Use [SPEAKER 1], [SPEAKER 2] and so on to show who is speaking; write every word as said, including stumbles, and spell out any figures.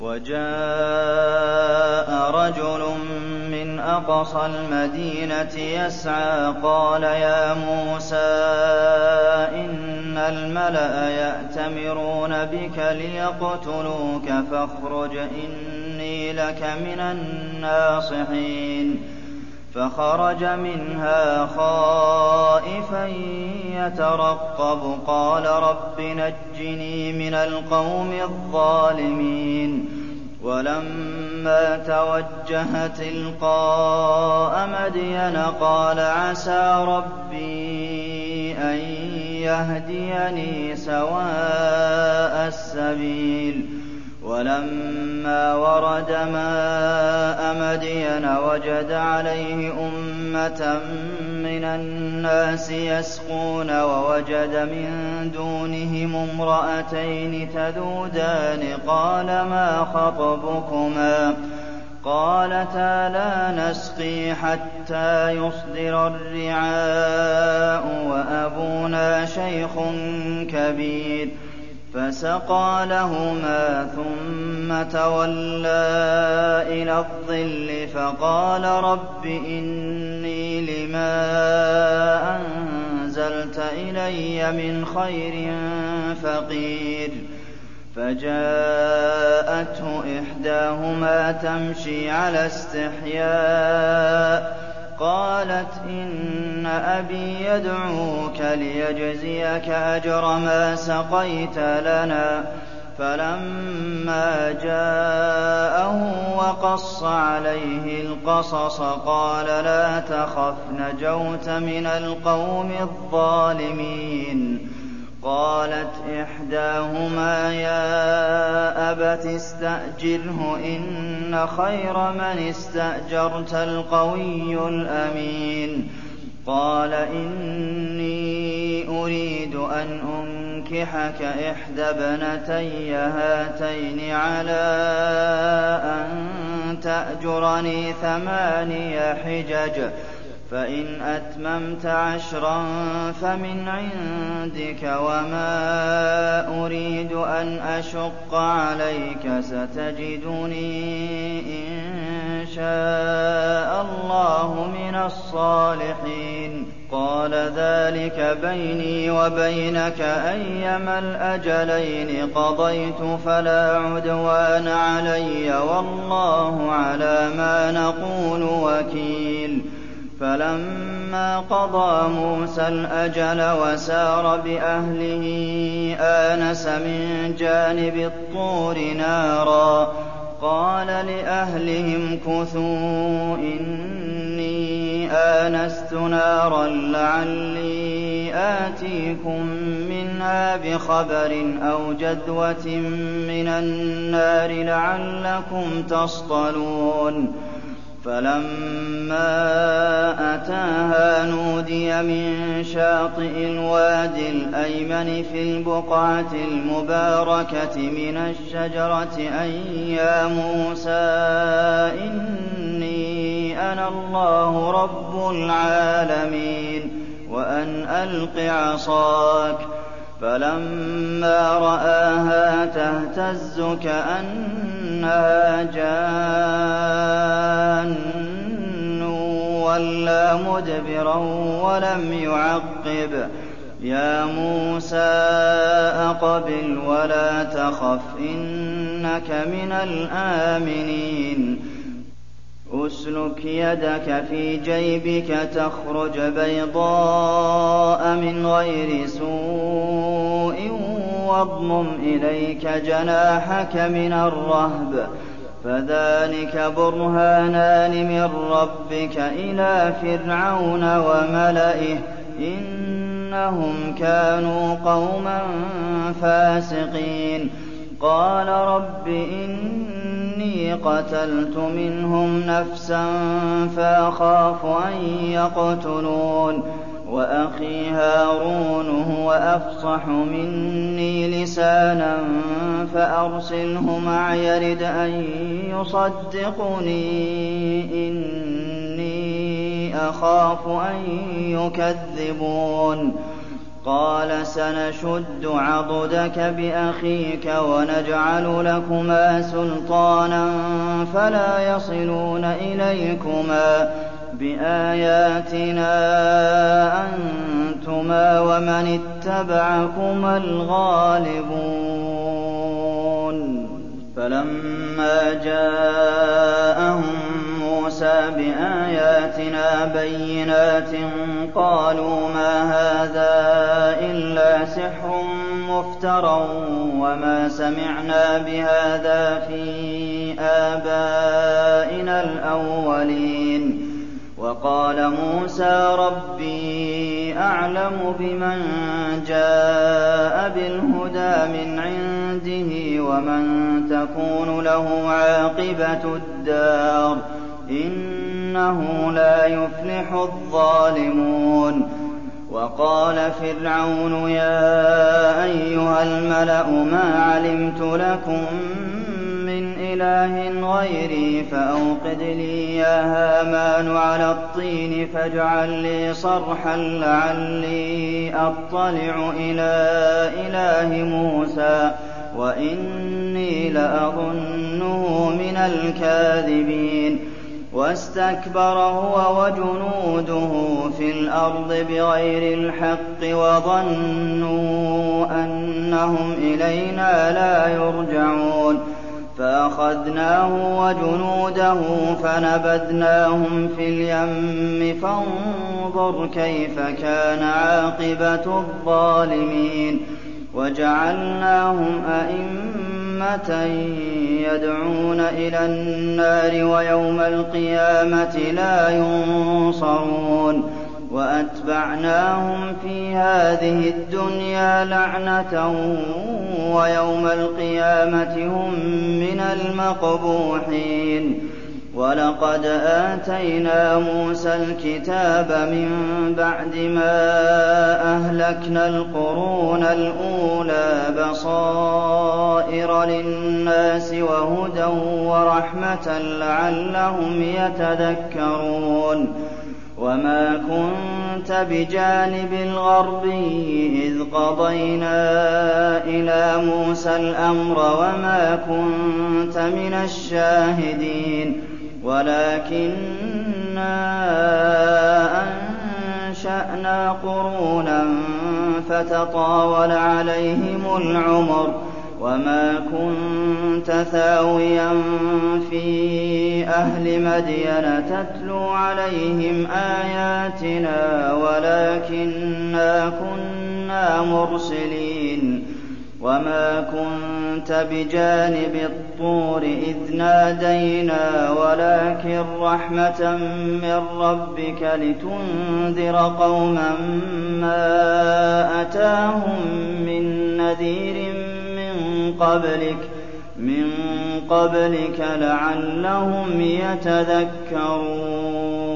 [SPEAKER 1] وَجَاءَ رَجُلٌ مِّنْ أَقْصَى الْمَدِينَةِ يَسْعَىٰ قَالَ يَا مُوسَىٰ إِنَّ الْمَلَأَ يَأْتَمِرُونَ بِكَ لِيَقْتُلُوكَ فَاخْرُجْ إِنِّي لَكَ مِنَ النَّاصِحِينَ فَخَرَجَ مِنْهَا خَائِفًا يَتَرَقَّبُ قَالَ رَبِّ نَجِّنِي مِنَ الْقَوْمِ الظَّالِمِينَ وَلَمَّا تَوَجَّهَ تِلْقَاءَ مَدْيَنَ قَالَ عَسَىٰ رَبِّي أَن يَهْدِيَنِي سَوَاءَ السَّبِيلِ وَلَمَّا وَرَدَ مَاءَ مَدْيَنَ وَجَدَ عَلَيْهِ أُمَّةً مِّنَ النَّاسِ يَسْقُونَ وَوَجَدَ مِن دُونِهِمُ امْرَأَتَيْنِ تَذُودَانِ قَالَ مَا خَطْبُكُمَا ۖ قَالَتَا لَا نَسْقِي حَتَّىٰ يُصْدِرَ الرِّعَاءُ وَأَبُونَا شَيْخٌ كَبِيرٌ فَسَقَىٰ لَهُمَا ثُمَّ تَوَلَّىٰ إِلَى الظِّلِّ فَقَالَ رَبِّ إِنِّي لِمَا أَنزَلْتَ إِلَيَّ مِنْ خَيْرٍ فَقِيرٌ فَجَاءَتْهُ إِحْدَاهُمَا تَمْشِي عَلَى اسْتِحْيَاءٍ قَالَتْ إِنَّ أَبِي يَدْعُوكَ لِيَجْزِيَكَ أَجْرَ مَا سَقَيْتَ لَنَا ۚ فَلَمَّا جَاءَهُ وَقَصَّ عَلَيْهِ الْقَصَصَ قَالَ لَا تَخَفْ نَجَوْتَ مِنَ الْقَوْمِ الظَّالِمِينَ قَالَتْ إِحْدَاهُمَا يَا أَبَتِ اسْتَأْجِرْهُ إِنَّ خَيْرَ مَنِ اسْتَأْجَرْتَ الْقَوِيُّ الْأَمِينُ قَالَ إِنِّي أُرِيدُ أَنْ أُنكِحَكَ إِحْدَى ابْنَتَيَّ هَاتَيْنِ عَلَىٰ أَن تَأْجُرَنِي ثَمَانِيَ حِجَجٍ ۖ فَإِنْ أَتْمَمْتَ عَشْرًا فَمِنْ عِندِكَ ۖ وَمَا أُرِيدُ أَنْ أَشُقَّ عَلَيْكَ ۖ سَتَجِدُنِي إِن شَاءَ اللَّهُ مِنَ الصَّالِحِينَ قَالَ ذَٰلِكَ بَيْنِي وَبَيْنَكَ ۖ أَيَّمَا الْأَجَلَيْنِ قَضَيْتُ فَلَا عُدْوَانَ عَلَيَّ ۖ وَاللَّهُ عَلَىٰ مَا نَقُولُ وَكِيلٌ فَلَمَّا قَضَىٰ مُوسَى الْأَجَلَ وَسَارَ بِأَهْلِهِ آنَسَ مِن جَانِبِ الطُّورِ نَارًا قَالَ لِأَهْلِهِ امْكُثُوا إِنِّي آنَسْتُ نَارًا لَّعَلِّي آتِيكُم مِّنْهَا بِخَبَرٍ أَوْ جَذْوَةٍ مِّنَ النَّارِ لَعَلَّكُمْ تَصْطَلُونَ فَلَمَّا أَتَاهَا نُودِيَ مِن شَاطِئِ الْوَادِ الْأَيْمَنِ فِي الْبُقْعَةِ الْمُبَارَكَةِ مِنَ الشَّجَرَةِ أَن يَا مُوسَىٰ إِنِّي أَنَا اللَّهُ رَبُّ الْعَالَمِينَ وَأَنْ أَلْقِ عَصَاكَ ۖ فَلَمَّا رَآهَا تَهْتَزُّ كَأَنَّهَا جَانٌّ وَلَّىٰ مُدْبِرًا وَلَمْ يُعَقِّبْ ۚ يَا مُوسَىٰ أَقْبِلْ وَلَا تَخَفْ إِنَّكَ مِنَ الْآمِنِينَ أُسْلُكْ يَدَكَ فِي جَيْبِكَ تَخْرُجْ بَيْضَاءَ مِنْ غَيْرِ سُوءٍ وَاضْمُمْ إِلَيْكَ جَنَاحَكَ مِنَ الرَّهْبِ ۖ فَذَانِكَ بُرْهَانَانِ مِن رَّبِّكَ إِلَىٰ فِرْعَوْنَ وَمَلَئِهِ ۚ إِنَّهُمْ كَانُوا قَوْمًا فَاسِقِينَ قَالَ رَبِّ إِنِّي قَتَلْتُ مِنْهُمْ نَفْسًا فَأَخَافُ أَن يَقْتُلُونِ وَأَخِي هَارُونُ هُوَ أَفْصَحُ مِنِّي لِسَانًا فَأَرْسِلْهُ مَعِيَ يَرِدْ أَن يُصَدِّقُنِي إِنِّي أَخَافُ أَن يُكَذِّبُونِ قَالَ سَنَشُدُّ عَضُدَكَ بِأَخِيكَ وَنَجْعَلُ لَكُمَا سُلْطَانًا فَلَا يَصِلُونَ إِلَيْكُمَا ۚ بِآيَاتِنَا أَنتُمَا وَمَنِ اتَّبَعَكُمَا الْغَالِبُونَ فَلَمَّا جَاءَهُم مُّوسَىٰ بِآيَاتِنَا بَيِّنَاتٍ قَالُوا مَا هَٰذَا إِلَّا سِحْرٌ مُّفْتَرًى وَمَا سَمِعْنَا بِهَٰذَا فِي آبَائِنَا الْأَوَّلِينَ وَقَالَ مُوسَىٰ رَبِّي أَعْلَمُ بِمَن جَاءَ بِالْهُدَىٰ مِنْ عِندِهِ وَمَن تَكُونُ لَهُ عَاقِبَةُ الدَّارِ ۖ إِنَّهُ لَا يُفْلِحُ الظَّالِمُونَ وَقَالَ فِرْعَوْنُ يَا أَيُّهَا الْمَلَأُ مَا عَلِمْتُ لَكُم مِّنْ إِلَٰهٍ غَيْرِي فَأَوْقِدْ لِي يَا هَامَانُ عَلَى الطِّينِ فَاجْعَل لِّي صَرْحًا لَّعَلِّي أَطَّلِعُ إِلَىٰ إِلَٰهِ مُوسَىٰ وَإِنِّي لَأَظُنُّهُ مِنَ الْكَاذِبِينَ وَاسْتَكْبَرَ هُوَ وَجُنُودُهُ فِي الْأَرْضِ بِغَيْرِ الْحَقِّ وَظَنُّوا أَنَّهُمْ إِلَيْنَا لَا يُرْجَعُونَ فَأَخَذْنَاهُ وَجُنُودَهُ فَنَبَذْنَاهُمْ فِي الْيَمِّ فَانظُرْ كَيْفَ كَانَ عَاقِبَةُ الظَّالِمِينَ وَجَعَلْنَاهُمْ أَئِمَّةً يَدْعُونَ إِلَى النَّارِ وَيَوْمَ الْقِيَامَةِ لَا يُنصَرُونَ وَأَتْبَعْنَاهُمْ فِي هَٰذِهِ الدُّنْيَا لَعْنَةً وَيَوْمَ الْقِيَامَةِ هُم مِّنَ الْمَقْبُوحِينَ وَلَقَدْ آتَيْنَا مُوسَى الْكِتَابَ مِن بَعْدِ مَا أَهْلَكْنَا الْقُرُونَ الْأُولَىٰ بَصَائِرَ لِلنَّاسِ وَهُدًى وَرَحْمَةً لَّعَلَّهُمْ يَتَذَكَّرُونَ وَمَا كُنتَ بِجَانِبِ الْغَرْبِيِّ إِذْ قَضَيْنَا إِلَىٰ مُوسَى الْأَمْرَ وَمَا كُنتَ مِنَ الشَّاهِدِينَ وَلَٰكِنَّا أَنشَأْنَا قُرُونًا فَتَطَاوَلَ عَلَيْهِمُ الْعُمُرُ وَمَا كُنتَ ثَاوِيًا فِي أَهْلِ مَدْيَنَ تَتْلُو عَلَيْهِمْ آيَاتِنَا وَلَٰكِنَّا كُنَّا مُرْسِلِينَ وَمَا كُنتَ بِجَانِبِ الطُّورِ إِذْ نَادَيْنَا وَلَٰكِن رَّحْمَةً مِّن رَّبِّكَ لِتُنذِرَ قَوْمًا مَّا أَتَاهُم مِّن نَّذِيرٍ مِّن قَبْلِكَ مِن قَبْلِكَ لَعَلَّهُمْ يَتَذَكَّرُونَ